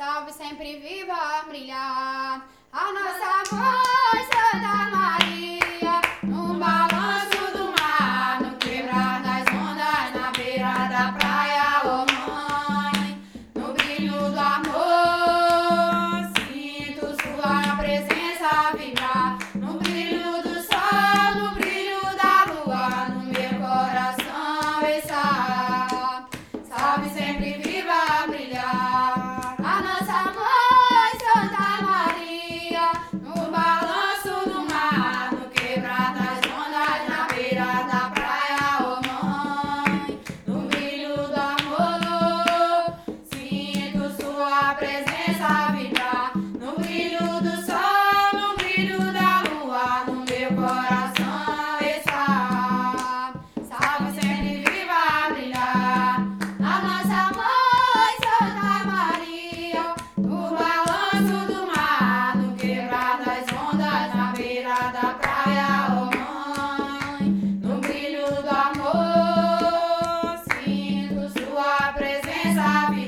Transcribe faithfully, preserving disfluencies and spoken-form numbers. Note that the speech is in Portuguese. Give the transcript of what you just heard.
salve sempre viva brilhar. A nossa mãe, Santa Maria, no balanço do mar, no quebrar das ondas, na beira da praia, oh mãe, no brilho do amor, sinto sua presença vibrar, no brilho do sol, no brilho da lua, no meu coração está, salve sempre viva brilhar. A nossa mãe, Santa Maria, no balanço do mar, no quebrar das ondas, na beira da praia, oh mãe, no brilho do amor, sinto sua presença vibrar, no brilho do sol, no brilho da lua, no meu coração está, salve sempre viva brilhar. A nossa mãe, Santa Maria, no balanço do mar, no quebrar das ondas, na beira da praia, oh mãe, no brilho do amor, sinto sua presença